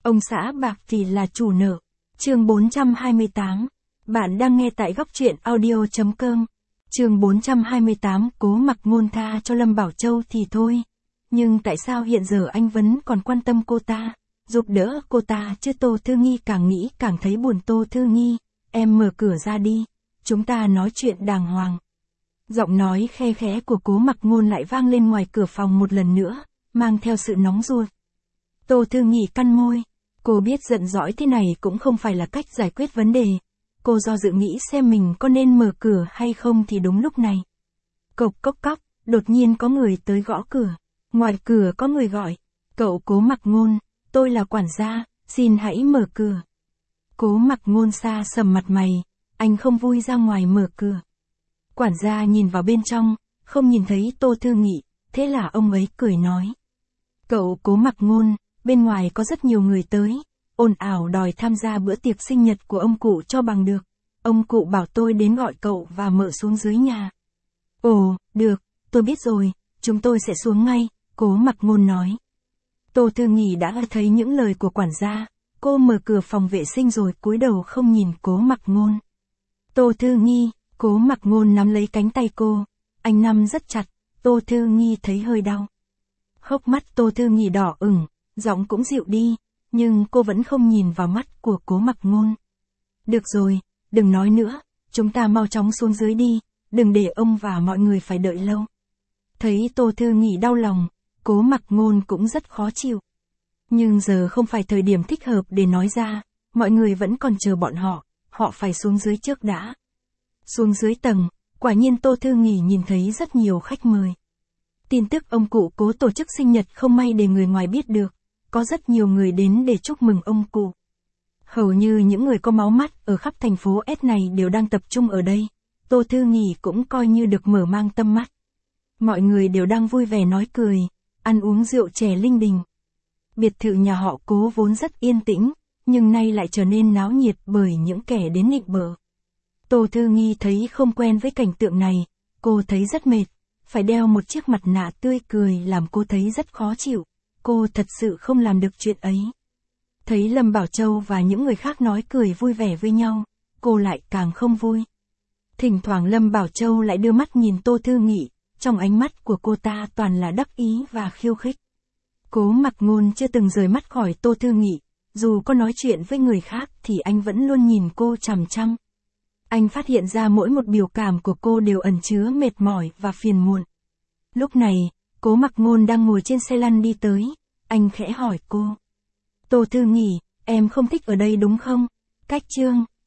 Ông xã bạc thì là chủ nợ. Chương 428. Bạn đang nghe tại góc truyện audio.com. Chương 428. Cố Mặc Ngôn tha cho Lâm Bảo Châu thì thôi. Nhưng tại sao hiện giờ anh vẫn còn quan tâm cô ta, giúp đỡ cô ta chứ? Tô Thư Nghi càng nghĩ càng thấy buồn. Tô Thư Nghi, em mở cửa ra đi, chúng ta nói chuyện đàng hoàng. Giọng nói khe khẽ của Cố Mặc Ngôn lại vang lên ngoài cửa phòng một lần nữa, mang theo sự nóng ruột. Tô Thư Nghi cắn môi, cô biết giận dỗi thế này cũng không phải là cách giải quyết vấn đề. Cô do dự nghĩ xem mình có nên mở cửa hay không thì đúng lúc này. Cộc cốc cốc, đột nhiên có người tới gõ cửa. Ngoài cửa có người gọi, cậu Cố Mặc Ngôn, tôi là quản gia, xin hãy mở cửa. Cố Mặc Ngôn xa sầm mặt mày, anh không vui ra ngoài mở cửa. Quản gia nhìn vào bên trong, không nhìn thấy Tô Thư Nghi, thế là ông ấy cười nói. Cậu Cố Mặc Ngôn, bên ngoài có rất nhiều người tới, ồn ào đòi tham gia bữa tiệc sinh nhật của ông cụ cho bằng được. Ông cụ bảo tôi đến gọi cậu và mợ xuống dưới nhà. Ồ, được, tôi biết rồi, chúng tôi sẽ xuống ngay, Cố Mặc Ngôn nói. Tô Thư Nghi đã thấy những lời của quản gia, cô mở cửa phòng vệ sinh rồi cúi đầu không nhìn Cố Mặc Ngôn. Tô Thư Nghi, Cố Mặc Ngôn nắm lấy cánh tay cô, anh nắm rất chặt, Tô Thư Nghi thấy hơi đau. Hốc mắt Tô Thư Nghi đỏ ửng, giọng cũng dịu đi, nhưng cô vẫn không nhìn vào mắt của Cố Mặc Ngôn. Được rồi, đừng nói nữa, chúng ta mau chóng xuống dưới đi, đừng để ông và mọi người phải đợi lâu. Thấy Tô Thư Nghi đau lòng, Cố Mặc Ngôn cũng rất khó chịu. Nhưng giờ không phải thời điểm thích hợp để nói ra, mọi người vẫn còn chờ bọn họ phải xuống dưới trước đã. Xuống dưới tầng, quả nhiên Tô Thư Nghi nhìn thấy rất nhiều khách mời. Tin tức ông cụ Cố tổ chức sinh nhật không may để người ngoài biết được, có rất nhiều người đến để chúc mừng ông cụ. Hầu như những người có máu mắt ở khắp thành phố S này đều đang tập trung ở đây, Tô Thư Nghi cũng coi như được mở mang tâm mắt. Mọi người đều đang vui vẻ nói cười, ăn uống rượu chè linh đình. Biệt thự nhà họ Cố vốn rất yên tĩnh, nhưng nay lại trở nên náo nhiệt bởi những kẻ đến nịnh bợ. Tô Thư Nghi thấy không quen với cảnh tượng này, cô thấy rất mệt, phải đeo một chiếc mặt nạ tươi cười làm cô thấy rất khó chịu, cô thật sự không làm được chuyện ấy. Thấy Lâm Bảo Châu và những người khác nói cười vui vẻ với nhau, cô lại càng không vui. Thỉnh thoảng Lâm Bảo Châu lại đưa mắt nhìn Tô Thư Nghi, trong ánh mắt của cô ta toàn là đắc ý và khiêu khích. Cố Mặc Ngôn chưa từng rời mắt khỏi Tô Thư Nghi, dù có nói chuyện với người khác thì anh vẫn luôn nhìn cô chằm chằm. Anh phát hiện ra mỗi một biểu cảm của cô đều ẩn chứa mệt mỏi và phiền muộn. Lúc này, Cố Mặc Ngôn đang ngồi trên xe lăn đi tới, anh khẽ hỏi cô. Tô Thư Nghi, em không thích ở đây đúng không? Cách Trương,